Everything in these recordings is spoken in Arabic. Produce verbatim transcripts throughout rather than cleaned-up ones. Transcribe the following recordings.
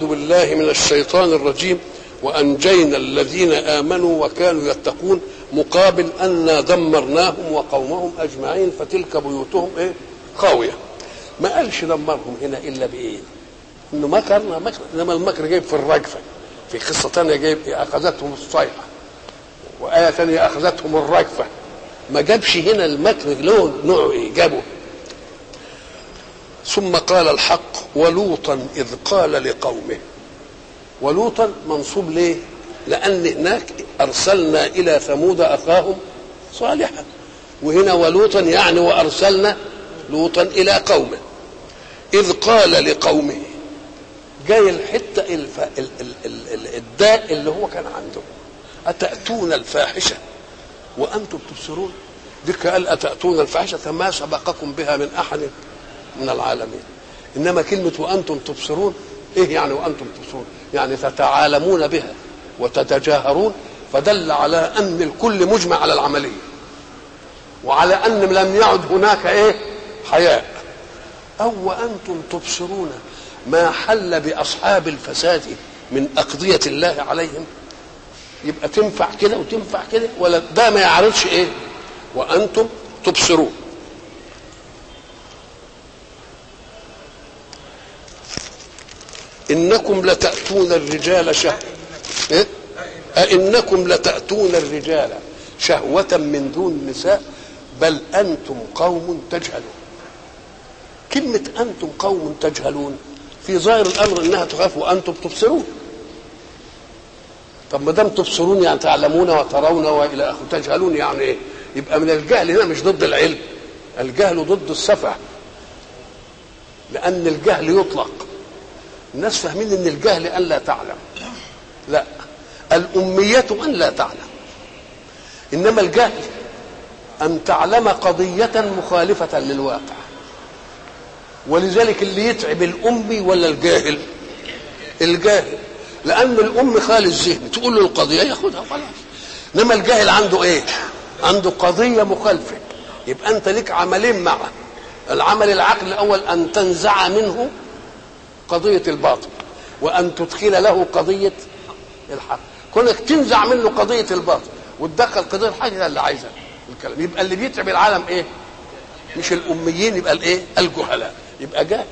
أعوذ بالله من الشيطان الرجيم وأنجينا الذين آمنوا وكانوا يتقون مقابل أنا دمرناهم وقومهم أجمعين فتلك بيوتهم إيه خاوية. ما قالش دمرهم هنا إلا بإيه؟ إنه مكرنا مكر، إنما المكر جايب في الرجفة. في قصة ثانية جايب إيه؟ أخذتهم الصيحة، وآية ثانية أخذتهم الرجفة. ما جابش هنا المكر له نوعه إيه؟ جابه. ثم قال الحق ولوطا إذ قال لقومه. ولوطا منصوب ليه؟ لأن هناك أرسلنا إلى ثمود أخاهم صالحا، وهنا ولوطا يعني وأرسلنا لوطا إلى قومه. إذ قال لقومه جاي الحتة الف... ال... ال... ال... الداء اللي هو كان عنده. أتأتون الفاحشة وأنتم تبصرون. ذكر قال أتأتون الفاحشة ما سبقكم بها من أحد من العالمين. إنما كلمة وأنتم تبصرون إيه يعني وأنتم تبصرون؟ يعني تتعالمون بها وتتجاهرون، فدل على أن الكل مجمع على العملية، وعلى أن لم يعد هناك إيه حياء. أو وأنتم تبصرون ما حل بأصحاب الفساد من أقضية الله عليهم. يبقى تنفع كده وتنفع كده، ولا ده ما يعرضش إيه وأنتم تبصرون. إنكم لتأتون الرجال شهوة إيه؟ أئنكم لتأتون الرجال شهوة من دون النساء بل أنتم قوم تجهلون. كلمة أنتم قوم تجهلون في ظاهر الأمر إنها تخاف وأنتم تبصرون. طب ما دام تبصرون يعني تعلمون وترون وإلى آخره، تجهلون يعني إيه؟ يبقى من الجهل هنا مش ضد العلم، الجهل ضد السفه، لأن الجهل يطلق. الناس فاهمين ان الجهل ان لا تعلم، لا، الأمية ان لا تعلم. انما الجهل ان تعلم قضية مخالفة للواقع. ولذلك اللي يتعب الأمي ولا الجاهل؟ الجاهل، لأن الأم خالي الذهن تقول له القضية ياخدها وخلاص. انما الجاهل عنده ايه؟ عنده قضية مخالفة. يبقى انت لك عملين معه. العمل العقل الأول ان تنزع منه قضية الباطل وأن تدخل له قضية الحق. كونك تنزع منه قضية الباطل وتدخل قضية الحق ده اللي عايزها الكلام. يبقى اللي بيتعب العالم إيه؟ مش الأميين، يبقى الإيه؟ الجهلاء. يبقى جاء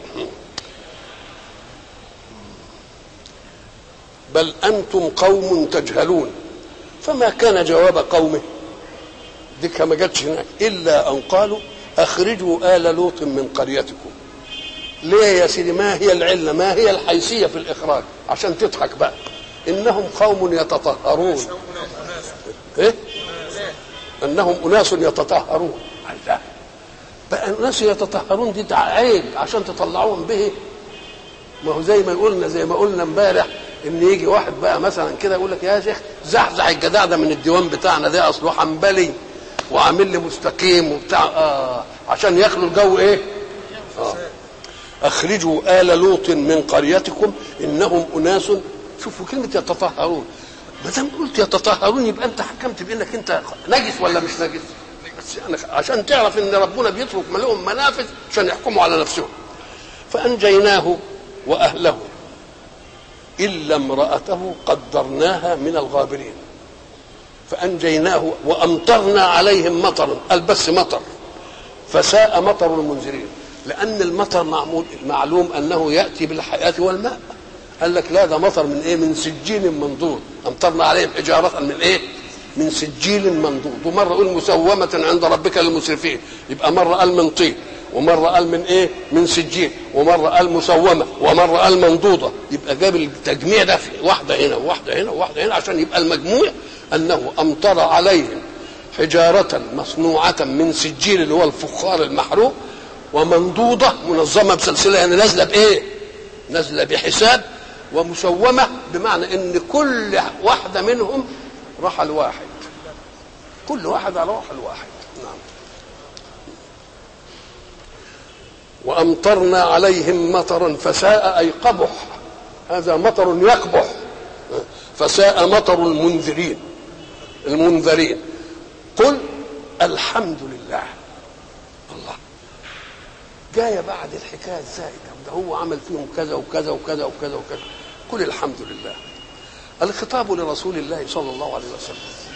بل أنتم قوم تجهلون. فما كان جواب قومه دي كما جاتش هناك إلا أن قالوا أخرجوا آل لوط من قريتكم. ليه يا سيدي؟ ما هي العلة؟ ما هي الحيثية في الإخراج؟ عشان تضحك بقى. إنهم قوم يتطهرون. إيه؟ إنهم أناس يتطهرون. الله، بقى أناس يتطهرون دي عيب عشان تطلعوهم به. ما هو زي ما قلنا زي ما قلنا امبارح إن يجي واحد بقى مثلا كده يقول لك يا شيخ زحزح الجدع ده من الديوان بتاعنا ده، أصله حنبلي وعامل لي مستقيم وبتاع آه عشان يخلوا الجو إيه؟ آه أخرجوا آل لوط من قريتكم إنهم أناس. شوفوا كلمة يتطهرون، ما دام قلت يتطهرون يبقى أنت حكمت بأنك أنت نجس ولا مش نجس. بس يعني عشان تعرف إن ربنا بيترك لهم منافذ عشان يحكموا على نفسهم. فأنجيناه وأهله إلا امرأته قدرناها من الغابرين. فأنجيناه وأمطرنا عليهم مطرا، قال بس مطر، فساء مطر المنذرين. لأن المطر معمول معلوم أنه يأتي بالحياة والماء. قال لك لا، ده مطر من إيه؟ من سجيل منضود. أمطرنا عليهم حجارة من إيه؟ من سجيل منضود. ومرة قال مسومة عند ربك للمسرفين، يبقى مرة قال من طين، ومرة قال من إيه؟ من سجيل، ومرة قال مسومة، ومرة قال منضودة. يبقى جاب التجميع ده في واحدة هنا وواحدة هنا وواحدة هنا عشان يبقى المجموع أنه أمطر عليهم حجارة مصنوعة من سجيل اللي هو الفخار المحروق، ومنضوضة منظمة بسلسلة يعني نازلة بإيه؟ نازلة بحساب، ومسومة بمعنى إن كل واحدة منهم راح الواحد، كل واحد على روح الواحد. نعم. وأمطرنا عليهم مطرا فساء أي قبح، هذا مطر يقبح، فساء مطر المنذرين المنذرين. قل الحمد لله. الله جايه بعد الحكايه الزائده ده، هو عمل فيهم كذا وكذا وكذا وكذا وكذا. قل الحمد لله. الخطاب لرسول الله صلى الله عليه وسلم.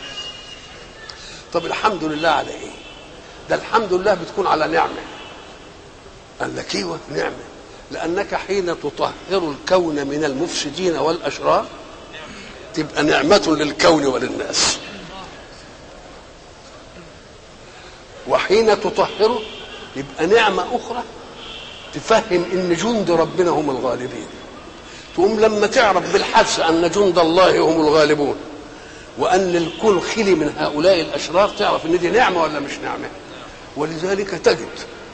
طب الحمد لله على ايه؟ ده الحمد لله بتكون على نعمه. قال لك ايوه نعمه، لانك حين تطهر الكون من المفسدين والاشرار تبقى نعمه للكون وللناس، وحين تطهره يبقى نعمه اخرى تفهم ان جند ربنا هم الغالبين. تقوم لما تعرف بالحدس ان جند الله هم الغالبون وان الكل خلي من هؤلاء الاشرار تعرف ان دي نعمه ولا مش نعمه. ولذلك تجد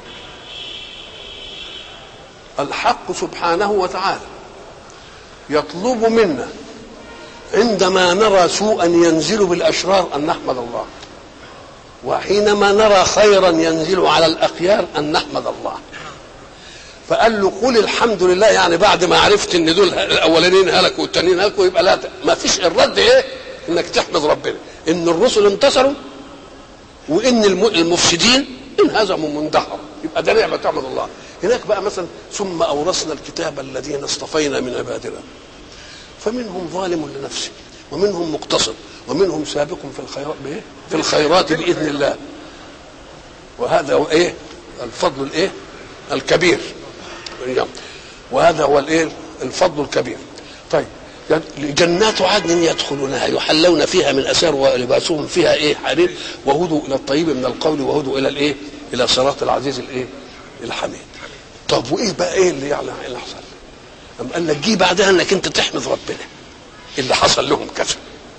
الحق سبحانه وتعالى يطلب منا عندما نرى سوءا ينزل بالاشرار ان نحمد الله، وحينما نرى خيرا ينزل على الاخيار ان نحمد الله. فقال له قل الحمد لله، يعني بعد ما عرفت ان دول الاولانيين هلكوا والتانيين هلكوا يبقى لا ما فيش الرد ايه؟ انك تحمد ربنا ان الرسل انتصروا وان المفسدين انهزموا مندحروا، يبقى ده نعمه تعمد الله. هناك بقى مثلا ثم اورثنا الكتاب الذين اصطفينا من عبادنا فمنهم ظالم لنفسه ومنهم مقتصد ومنهم سابق في الخيرات بايه؟ في الخيرات باذن الله. وهذا هو ايه؟ الفضل الايه؟ الكبير. وهذا هو الايه؟ الفضل الكبير. طيب جنات عدن يدخلونها يحلون فيها من اسار ولباسهم فيها ايه؟ حرير وهدوا الى الطيب من القول وهدوا الى الايه؟ الى صراط العزيز الايه؟ الحميد. طب وايه بقى ايه اللي يعلم ايه اللي حصل؟ أم قال لك جه بعدها انك انت تحمد ربنا اللي حصل لهم كذا.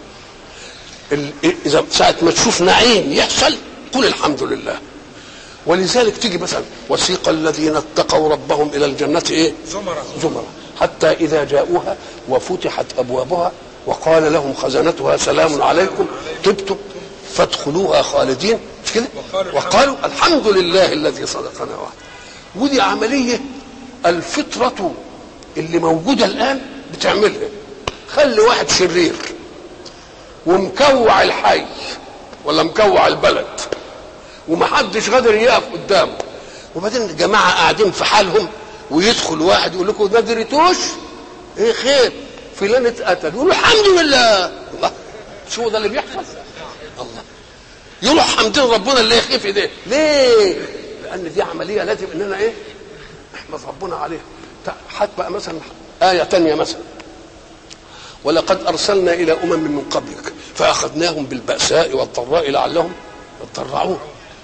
اذا ساعه ما تشوف نعيم يحصل قل الحمد لله. ولذلك تيجي مثلا وسيق الذين اتقوا ربهم الى الجنه ايه؟ زمرا زمرا حتى اذا جاءوها وفتحت ابوابها وقال لهم خزنتها سلام عليكم طبتم فادخلوها خالدين، مش كده؟ وقالوا الحمد لله الذي صدقنا وعده. ودي عمليه الفطره اللي موجوده الان بتعملها. خلي واحد شرير ومكوع الحي ولا مكوع البلد ومحدش قادر يقف قدامه، وبعدين الجماعه قاعدين في حالهم ويدخل واحد يقول لكم ما دريتوش ايه خير فلان اتقتل، يقولوا الحمد لله. الله، شو ده اللي بيحصل؟ الله، يقولوا حمدين ربنا اللي يخيف ده ليه؟ لان دي عمليه لازم اننا ايه؟ نحمد ربنا عليها. حتى بقى مثلا ايه تانية مثلا ولقد ارسلنا الى امم من قبلك فاخذناهم بالباساء والضراء لعلهم يضرعون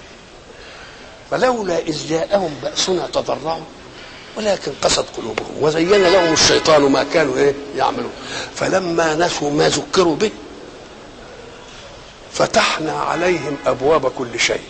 فلولا اذ جاءهم باسنا تضرعوا ولكن قست قلوبهم وزين لهم الشيطان ما كانوا ايه يعملون فلما نسوا ما ذكروا به فتحنا عليهم ابواب كل شيء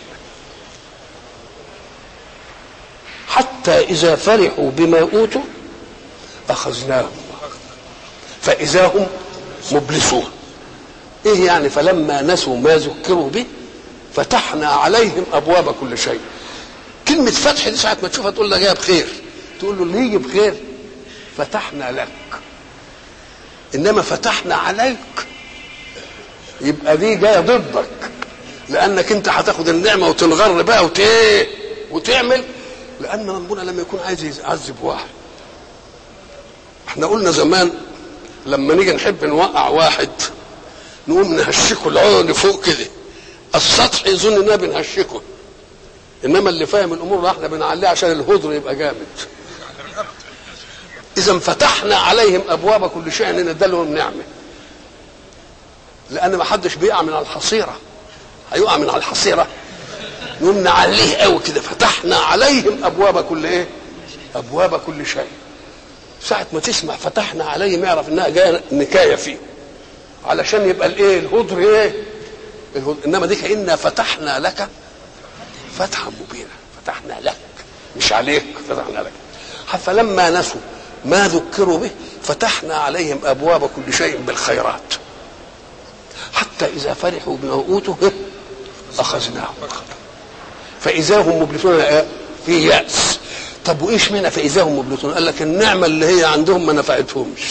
حتى اذا فرحوا بما اوتوا اخذناهم فاذا هم مبلسون. ايه يعني فلما نسوا ما ذكروا به فتحنا عليهم ابواب كل شيء؟ كلمه فتح دي ساعه ما تشوفها تقول له جايه بخير، تقول له اللي يجي بخير فتحنا لك، انما فتحنا عليك يبقى دي جايه ضدك، لانك انت هتاخد النعمه وتنغر بقى وت وتعمل. لان ربنا لما يكون عايز يعذب واحد، احنا قلنا زمان لما نيجي نحب نوقع واحد نقوم نهشكه العون فوق كده، السطح يظن اننا بنهشكه، انما اللي فاهم الامور احنا بنعليه عشان الهدر يبقى جامد. اذا فتحنا عليهم ابواب كل شيء ان ندلهم نعمه، لان ما حدش بيقع من على الحصيره، هيقع من على الحصيره نقوم نعليه قوي كده. فتحنا عليهم ابواب كل ايه؟ ابواب كل شيء. ساعه ما تسمع فتحنا عليهم يعرف انها جايه نكايه فيه علشان يبقى الايه؟ الهدر ايه؟ الهدر. انما دي كأننا فتحنا لك فتحا مبينا، فتحنا لك مش عليك، فتحنا لك. فلما نسوا ما ذكروا به فتحنا عليهم ابواب كل شيء بالخيرات حتى اذا فرحوا بما اوتوا اخذناهم فاذا هم مبلسون في ياس. طب وايش معنى فاذا هم مبلسون؟ قال لك النعمه اللي هي عندهم ما نفعتهمش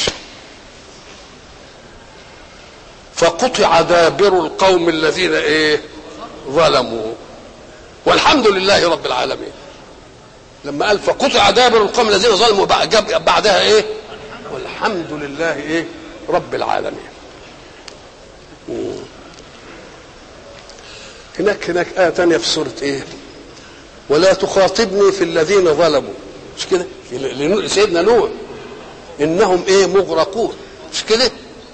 فقطع دابر القوم الذين ايه؟ ظلموا والحمد لله رب العالمين. لما قال فقطع دابر القوم الذين ظلموا جاب بعدها ايه؟ والحمد الحمد لله ايه رب العالمين. هناك هناك آية تانية في سورة ايه؟ ولا تخاطبني في الذين ظلموا، مش كده؟ سيدنا نوح انهم ايه مغرقون، مش كده؟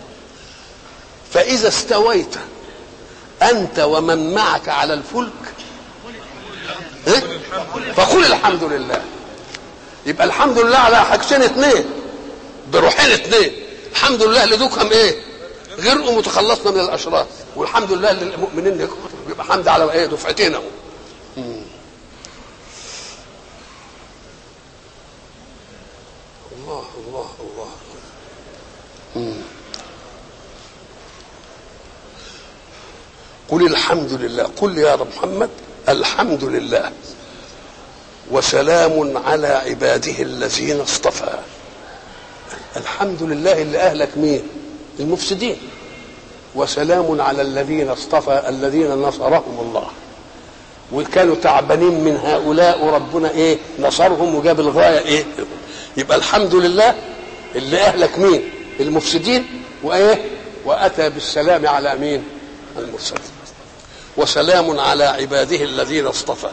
فإذا استويت أنت ومن معك على الفلك إيه؟ فقل الحمد لله. يبقى الحمد لله على حاجتين اثنين بروحين اثنين، الحمد لله اللي دوكهم ايه غرقوا متخلصنا من الاشرار، والحمد لله للمؤمنين يبقى حمد على ايه دفعتين اهو. الله الله الله. مم. قل الحمد لله، قل يا رب محمد الحمد لله وسلام على عباده الذين اصطفى. الحمد لله اللي اهلك مين؟ المفسدين. وسلام على الذين اصطفى الذين نصرهم الله، وكانوا تعبانين من هؤلاء وربنا ايه نصرهم وجاب الغايه ايه. يبقى الحمد لله اللي اهلك مين؟ المفسدين، وايه واتى بالسلام على مين؟ المرسلين. وسلام على عباده الذين اصطفى.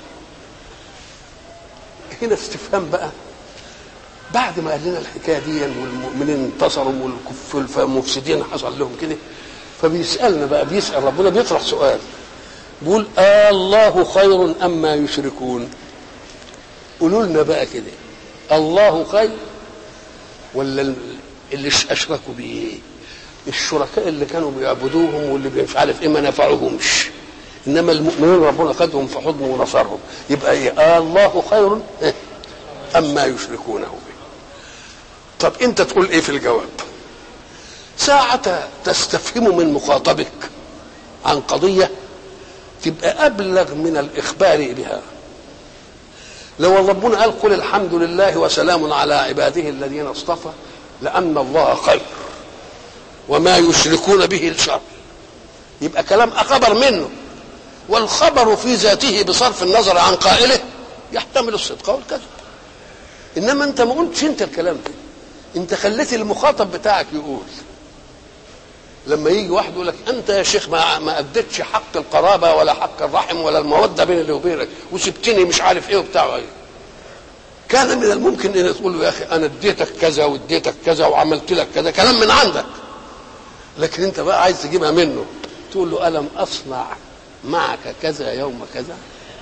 هنا استفهام بقى، بعد ما قال لنا الحكايه دي والمؤمنين انتصروا والمفسدين حصل لهم كده، فبيسالنا بقى، بيسال ربنا، بيطرح سؤال، بيقول آه الله خير أم ما يشركون؟ قولوا لنا بقى كده، الله خير ولا اللي اشركوا بيه؟ الشركاء اللي كانوا بيعبدوهم واللي مش عارف ايه ما نفعوهمش، انما المؤمنين ربنا خدهم في حضنه ونصرهم. يبقى ايه؟ آه الله خير أم ما يشركونه به. طب انت تقول ايه في الجواب؟ ساعة تستفهم من مخاطبك عن قضية تبقى أبلغ من الإخبار بها. لو ربنا قال قل الحمد لله وسلام على عباده الذين اصطفى، لأن الله خير وما يشركون به الشر، يبقى كلام خبر منه، والخبر في ذاته بصرف النظر عن قائله يحتمل الصدق والكذب. إنما أنت ما قلتش أنت الكلام ده، أنت خليت المخاطب بتاعك يقول. لما يجي واحد يقول لك انت يا شيخ ما ما اديتش حق القرابه ولا حق الرحم ولا الموده بيني وبينك وسبتني مش عارف ايه وبتاع ايه، كان من الممكن ان تقول له يا اخي انا اديتك كذا واديتك كذا وعملت لك كذا، كلام من عندك. لكن انت بقى عايز تجيبها منه، تقول له الم اصنع معك كذا يوم كذا،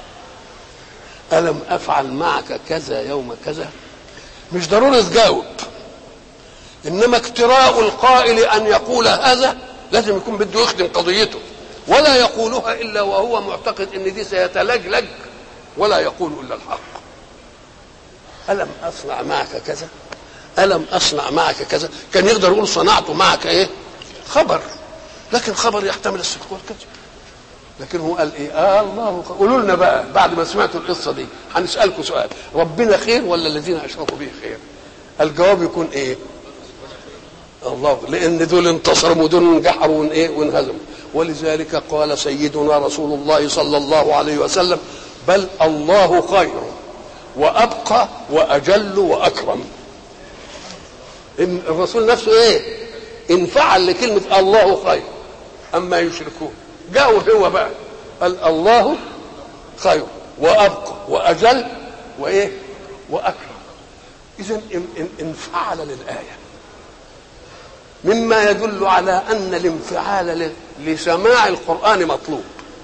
الم افعل معك كذا يوم كذا. مش ضروري تجاوب، انما اكتراء القائل ان يقول هذا لازم يكون بده يخدم قضيته، ولا يقولها الا وهو معتقد ان دي سيتلجلج ولا يقول الا الحق. الم اصنع معك كذا، الم اصنع معك كذا، كان يقدر يقول صنعت معك ايه خبر، لكن خبر يحتمل الصدق والكذب. لكن هو قال ايه؟ آه الله. قولوا لنا بقى بعد ما سمعتوا القصه دي، هنسالكم سؤال، ربنا خير ولا الذين اشركوا به خير؟ الجواب يكون ايه؟ الله، لان دول انتصروا ودول انجحروا وايه وانهزموا. ولذلك قال سيدنا رسول الله صلى الله عليه وسلم بل الله خير وابقى واجل واكرم. الرسول نفسه ايه انفعل لكلمه الله خير اما يشركون، جاءوا هو بقى قال الله خير وابقى واجل وايه واكرم. اذا انفعل للايه، مما يدل على ان الانفعال لسماع القرآن مطلوب.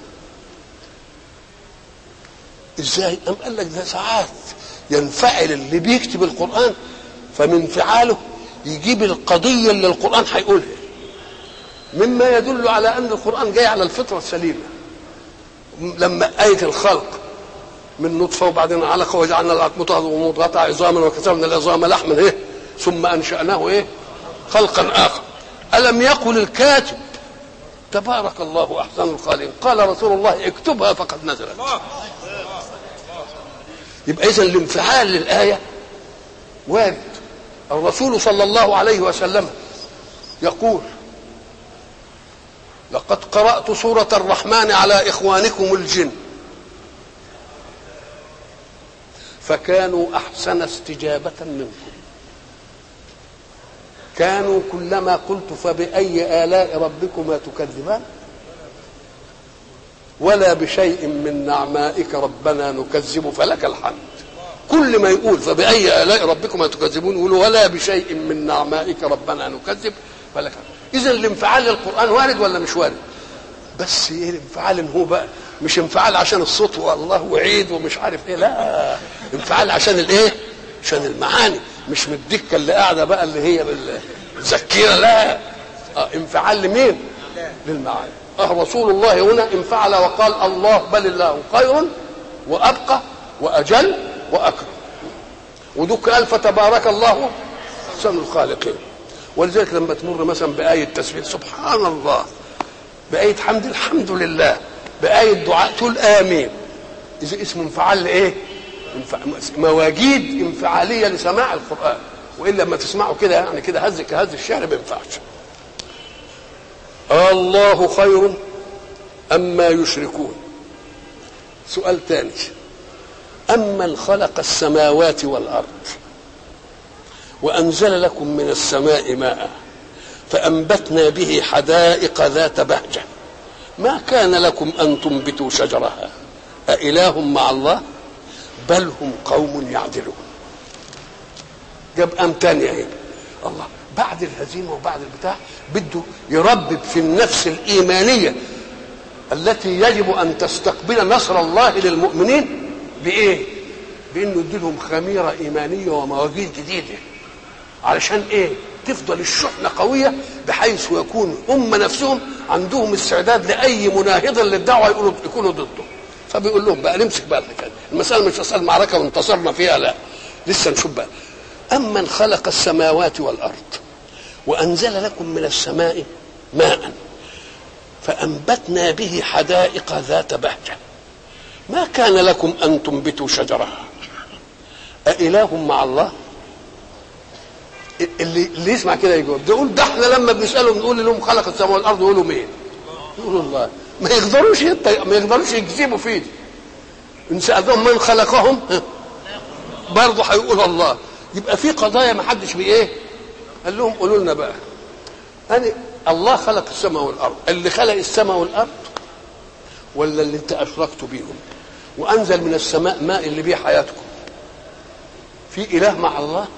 ازاي؟ ام قال لك ده ساعات ينفعل اللي بيكتب القرآن، فمن انفعاله يجيب القضية اللي القرآن هيقولها، مما يدل على ان القرآن جاي على الفطرة السليمة. لما آية الخلق من نطفة وبعدين علقة وجعلنا العظام ومضغة عظاما وكسرنا العظام لحما ايه ثم انشأناه ايه خلقا اخر، الم يقل الكاتب تبارك الله احسن الخالقين؟ قال رسول الله اكتبها فقد نزلت. يبقى اذا الانفعال للايه وارد. الرسول صلى الله عليه وسلم يقول لقد قرأت سورة الرحمن على اخوانكم الجن فكانوا احسن استجابة منكم. كانوا كلما قلت فبأي آلاء ربكما تكذبان ولا بشيء من نعمائك ربنا نكذب فلك الحمد. كل ما يقول فبأي آلاء ربكما تكذبون يقولوا ولا بشيء من نعمائك ربنا نكذب فلك الحمد. إذا الانفعال للقرآن وارد ولا مش وارد؟ بس ايه الانفعال؟ ان هو بقى مش انفعال عشان الصوت والله وعيد ومش عارف ايه، لا، انفعال عشان الايه؟ عشان المعاني، مش من الدكه اللي قاعده بقى اللي هي بالذكيره، لا، اه انفعال لمين؟ للمعاني. اه رسول الله هنا انفعل وقال الله بل الله خير وابقى واجل واكرم، ودك قال فتبارك الله احسن الخالقين. ولذلك لما تمر مثلا بايه تسبيح سبحان الله، بآية حمد الحمد لله، بآية دعاء تقول آمين، إذا اسمه انفعال لإيه؟ انفع... مواجيد انفعالية لسماع القرآن، وإلا لما تسمعوا كده يعني كده هز كهز الشعر ما ينفعش. الله خير أما يشركون. سؤال ثاني، أمن خلق السماوات والأرض وأنزل لكم من السماء ماء فأنبتنا به حدائق ذات بهجة ما كان لكم أن تنبتوا شجرها أإله مع الله بل هم قوم يعدلون. جاب أم تانية اهي. الله بعد الهزيمة وبعد البتاع بده يربب في النفس الإيمانية التي يجب أن تستقبل نصر الله للمؤمنين بإيه؟ بأنه يديلهم خميرة إيمانية ومواجيد جديدة. علشان إيه؟ تفضل الشحنة قوية بحيث يكون هم نفسهم عندهم استعداد لأي مناهض للدعوة يقولوا يكونوا ضده. فبيقول لهم بقى نمسك بقى كده، المسألة مش مسألة معركة وانتصرنا فيها، لا، لسه نشوف بقى. أمن خلق السماوات والأرض وأنزل لكم من السماء ماء فأنبتنا به حدائق ذات بهجة ما كان لكم أن تنبتوا شجرها أإله مع الله. اللي, اللي يسمع كده يجاوب، ده يقول ده احنا لما بنسالهم نقول لهم خلق السماء والارض يقولوا مين؟ يقولوا الله. ما يقدروش يت... ما يقدروش يكذبوا فيه. ان سالتهم من خلقهم برضه هيقول الله. يبقى في قضايا ما حدش بايه؟ قال لهم قولوا لنا بقى، أنا الله خلق السماء والارض، اللي خلق السماء والارض ولا اللي انت اشركتوا بيهم؟ وانزل من السماء ماء اللي بيه حياتكم. في اله مع الله؟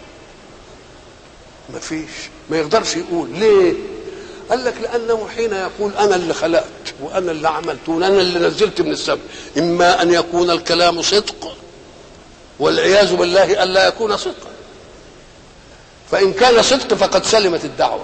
ما فيش، ما يقدرش يقول. ليه؟ قال لك لأنه حين يقول أنا اللي خلقت وأنا اللي عملت وأنا اللي نزلت من السماء، إما أن يكون الكلام صدق والعياذ بالله ألا يكون صدقا. فإن كان صدق فقد سلمت الدعوة.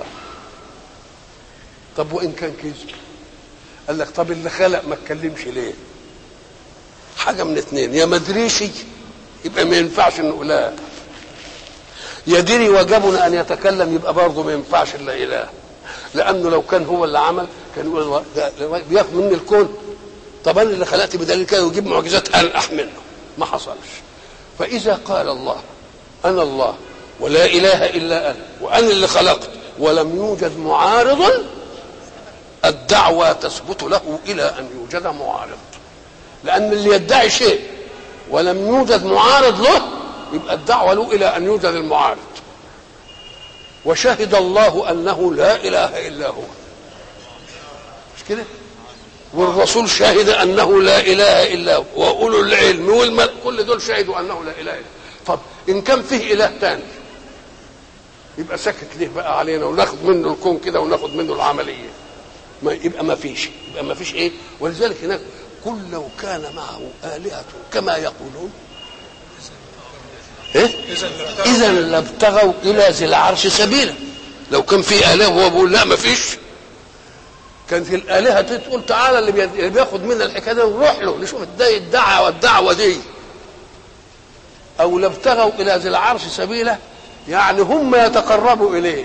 طب وإن كان كذب؟ قال لك طب اللي خلق ما اتكلمش ليه؟ حاجة من اثنين، يا ما ادريش يبقى ما ينفعش نقول لا، يدري وجبنا ان يتكلم يبقى برضه ما ينفعش الا اله، لانه لو كان هو اللي عمل كان يقول بياخد مني الكون. طب انا اللي خلقت بدليل كده ويجيب معجزات انقح منه، ما حصلش. فاذا قال الله انا الله ولا اله الا انا وانا اللي خلقت ولم يوجد معارض، الدعوه تثبت له الى ان يوجد معارض. لان اللي يدعي شيء ولم يوجد معارض له يبقى الدعوة له إلى أن يوجد المعارض. وشهد الله أنه لا إله إلا هو، مش كده؟ والرسول شهد أنه لا إله إلا هو، وأولو العلم والملك كل دول شهدوا أنه لا إله إلا هو. طب إن كان فيه إله تاني يبقى سكت ليه بقى علينا وناخد منه الكون كده وناخد منه العملية؟ ما يبقى ما فيش، يبقى ما فيش إيه؟ ولذلك هناك قل لو كان معه آلهة كما يقولون إيه؟ إذا لابتغوا إلى ذي العرش سبيلا. لو كان في آلهة وهو بيقول لا ما فيش، كان في الآلهة تقول تعالى اللي بياخد منا الحكاية دي نروح له نشوف ازاي الدعوة والدعوة دي. أو لابتغوا إلى ذي العرش سبيلا، يعني هم يتقربوا إليه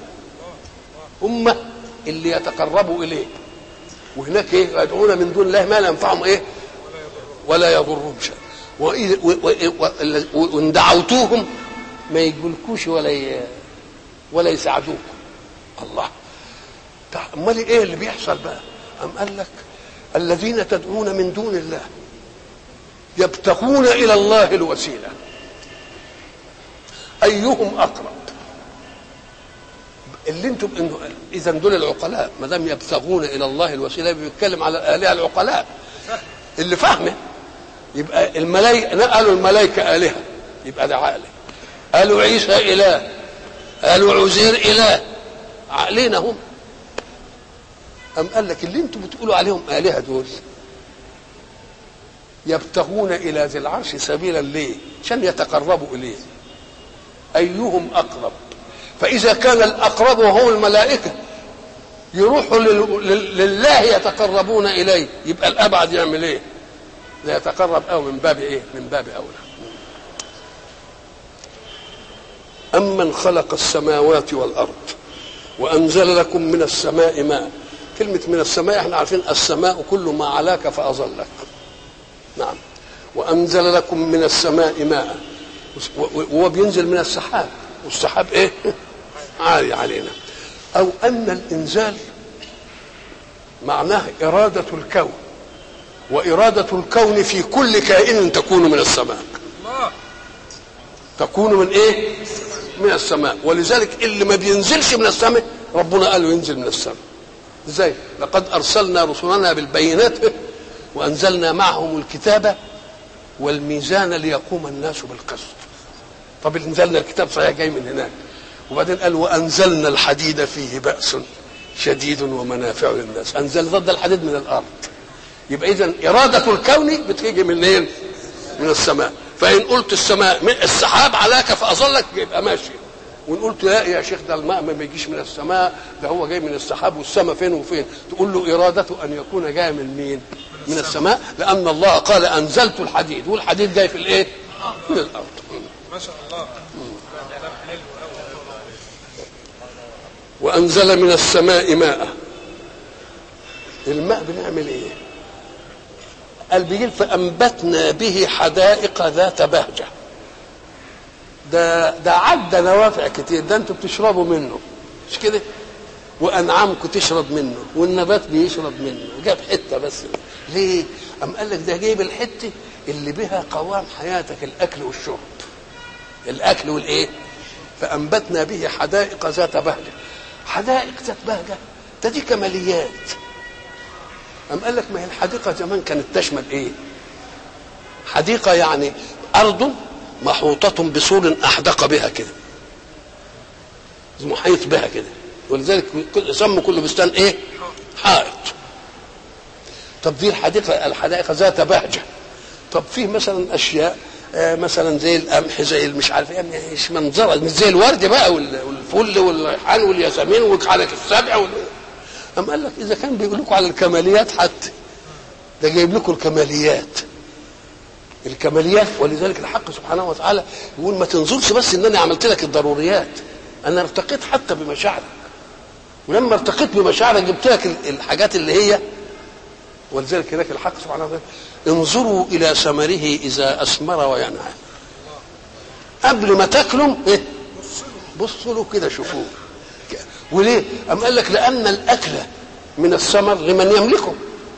هم اللي يتقربوا إليه. وهناك إيه؟ يدعون من دون الله ما لا ينفعهم إيه ولا يضرهم شيء. وإن دعوتوهم ما يقولكوش ولا ولا يساعدوك. الله، امال ايه اللي بيحصل بقى؟ أم قال لك الذين تدعون من دون الله يبتغون الى الله الوسيله ايهم اقرب. اللي انتم انه اذا دول العقلاء، ما دام يبتغون الى الله الوسيله بيتكلم على الالهه العقلاء اللي فاهمه. يبقى الملائكه قالوا الملائكه الهه، يبقى ده عقل. قالوا عيسى اله، قالوا عزير اله، عقلين هم. أم قال لك اللي انتم بتقولوا عليهم الهه دول يبتغون الى ذي العرش سبيلا، ليه؟ عشان يتقربوا اليه. ايهم اقرب؟ فاذا كان الاقرب وهو الملائكه يروحوا لله يتقربون اليه، يبقى الابعد يعمل ايه؟ لا يتقرب او من باب ايه؟ من باب اولى. امن خلق السماوات والارض وانزل لكم من السماء ماء. كلمه من السماء احنا عارفين السماء كل ما علاك فاظلك. نعم. وانزل لكم من السماء ماء، وهو بينزل من السحاب، والسحاب ايه؟ عالي علينا. او ان الانزال معناه اراده الكون، واراده الكون في كل كائن تكون من السماء. تكون من ايه؟ من السماء. ولذلك اللي ما بينزلش من السماء ربنا قال له ينزل من السماء. ازاي؟ لقد ارسلنا رسلنا بالبينات وانزلنا معهم الكتاب والميزان ليقوم الناس بالقسط. طب انزلنا الكتاب صحيح جاي من هناك، وبعدين قال وانزلنا الحديد فيه بأس شديد ومنافع للناس. انزل ضد الحديد من الارض. يبقى اذا اراده الكون بتيجي من ايه؟ من السماء. فان قلت السماء من السحاب علاك فاظلك يبقى ماشي، وان قلت لا يا شيخ ده الماء ما بيجيش من السماء، ده هو جاي من السحاب، والسماء فين وفين؟ تقول له ارادته ان يكون جاي من مين؟ من السماء، لان الله قال انزلت الحديد، والحديد جاي في الايه؟ من الارض. ما شاء الله. وانزل من السماء ماء. الماء بنعمل ايه؟ قال بيقول فانبتنا به حدائق ذات بهجه. ده ده عدى نوافع كتير، ده انتوا بتشربوا منه مش كده؟ وانعامكم تشرب منه، والنبات بيشرب منه. جاب حته بس ليه؟ ام قال لك ده جايب الحته اللي بها قوام حياتك، الاكل والشرب. الاكل والايه؟ فانبتنا به حدائق ذات بهجه. حدائق ذات بهجه ده دي كماليات. ام قال لك ما هي الحديقه زمان كانت تشمل ايه؟ حديقه يعني ارض محوطه بسور احدق بها كده، محيط بها كده، ولذلك سموا كل بستان ايه؟ حائط. طب دي الحديقه، الحدائق ذات بهجه. طب فيه مثلا اشياء آه مثلا زي القمح، زي مش عارف ايه، مش منظره، مش زي الورد بقى والفل والريحان والياسمين وكعلك السبع وال... أم قال لك إذا كان بيقول لكم على الكماليات حتى ده جايب لكم الكماليات. الكماليات. ولذلك الحق سبحانه وتعالى يقول ما تنظرش بس إن أنا عملت لك الضروريات، أنا ارتقيت حتى بمشاعرك، ولما ارتقيت بمشاعرك جبت لك الحاجات اللي هي. ولذلك هناك الحق سبحانه وتعالى انظروا إلى ثمره إذا أثمر وينعى. قبل ما تاكلوا إيه؟ بصوا له كده شوفوه. وليه؟ أم قال لك لأن الأكل من الثمر لمن يملكه،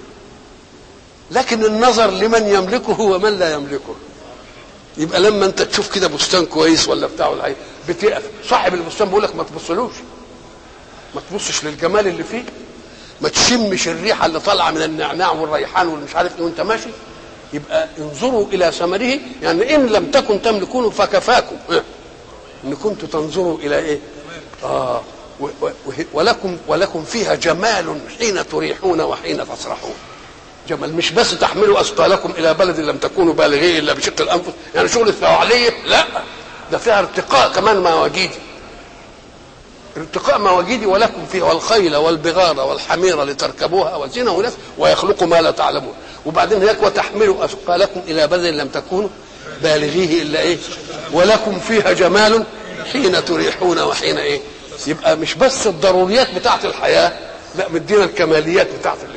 لكن النظر لمن يملكه هو من لا يملكه. يبقى لما أنت تشوف كده بستان كويس ولا بتاع ولا حاجة بتقف، صاحب البستان بيقول لك ما تبصلوش، ما تبصش للجمال اللي فيه، ما تشمش الريحة اللي طالعة من النعناع والريحان والمش عارف ايه وأنت ماشي. يبقى انظروا إلى ثمره، يعني إن لم تكن تملكونه فكفاكم إن كنتم تنظروا إلى إيه؟ آه ولكم ولكم فيها جمال حين تريحون وحين تسرحون. جمال مش بس تحملوا اثقالكم الى بلد لم تكونوا بالغيه الا بشق الانفس، يعني شغل الفعاليه، لا ده فيها ارتقاء كمان مواجيدي، ارتقاء مواجيدي. ولكم فيها والخيل والبغال والحمير لتركبوها وزينه وناس ويخلق ما لا تعلمون. وبعدين هناك وتحملوا اثقالكم الى بلد لم تكونوا بالغيه الا ايه؟ ولكم فيها جمال حين تريحون وحين ايه؟ يبقى مش بس الضروريات بتاعت الحياة، لا مدينا الكماليات بتاعت اللي.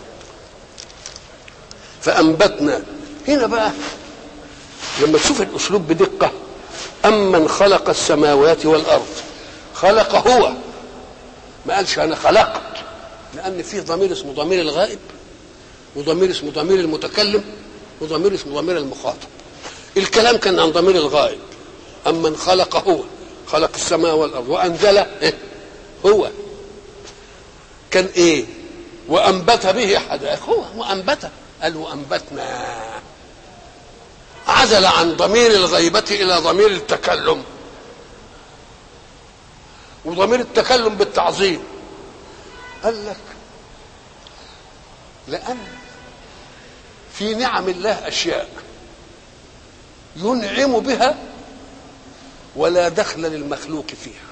فأنبتنا هنا بقى لما تشوف الأسلوب بدقة، أمن خلق السماوات والأرض. خلق هو، ما قالش أنا خلقت، لأن فيه ضمير اسمه ضمير الغائب، وضمير اسمه ضمير المتكلم، وضمير اسمه ضمير المخاطب. الكلام كان عن ضمير الغائب. أمن خلق هو، خلق السماء والأرض وأنزل إيه؟ هو كان ايه؟ وانبت به حدائق، هو وانبت، قال وانبتنا، عزل عن ضمير الغيبة الى ضمير التكلم، وضمير التكلم بالتعظيم. قال لك لأن في نعم الله أشياء ينعم بها ولا دخل للمخلوق فيها،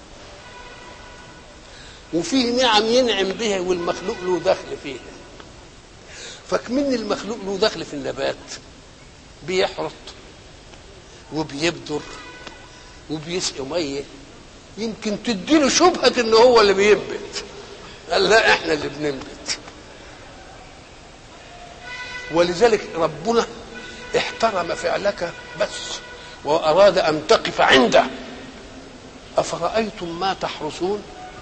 وفيه نعم ينعم بها والمخلوق له دخل فيها. فكمن المخلوق له دخل في النبات، بيحرط وبيبدر وبيسقي ميه، يمكن تديله شبهة ان هو اللي بينبت. قال لا، احنا اللي بننبت. ولذلك ربنا احترم فعلك بس واراد ان تقف عنده. افرأيتم ما تحرثون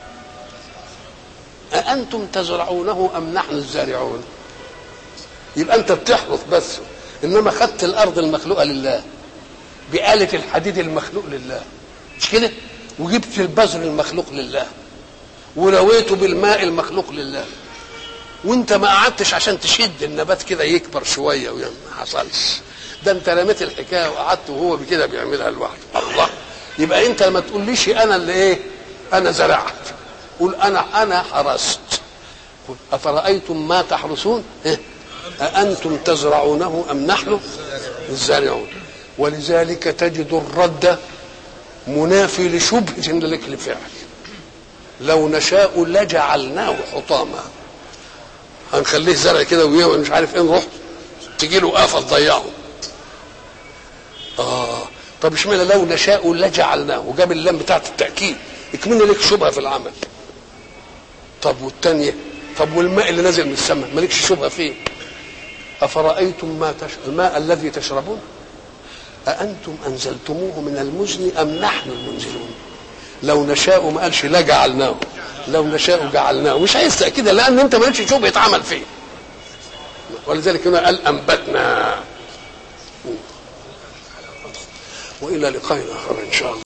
أأنتم تزرعونه ام نحن الزارعون؟ يبقى انت بتحرث بس، انما خدت الارض المخلوقه لله، بآلة الحديد المخلوق لله، مش كده؟ وجبت البذر المخلوق لله، ورويته بالماء المخلوق لله، وانت ما قعدتش عشان تشد النبات كده يكبر شويه وما حصلش. ده انت رميت الحكايه وقعدت وهو بكده بيعملها لوحده. الله، يبقى انت ما تقوليش انا اللي ايه، انا زرعت، قول انا انا حرست. قل افرايتم ما تحرثون إيه؟ أأنتم تزرعونه ام نحن الزارعون. ولذلك تجد الرد منافي لشبهه لك لفعل. لو نشاء لجعلناه حطاما، هنخليه زرع كده ويهوى مش عارف ايه، نروح تجي له آفة تضيعه. اه طب اشمعنى لو نشاء لجعلناه وجاب اللام بتاعت التأكيد؟ اكمن لك شبهه في العمل. طب والثانيه، طب والماء اللي نازل من السماء مالكش شبهه فيه؟ أفرأيتم ما تش... الماء الذي تشربون أأنتم أنزلتموه من المزن أم نحن المنزلون؟ لو نشاء ما قالش لا جعلناه، لو نشاء جعلناه، مش عايز تأكيد لأن أنت مالكش شبهة عمل فيه. ولذلك هنا قال أنبتنا. وإلى لقاء آخر إن شاء الله.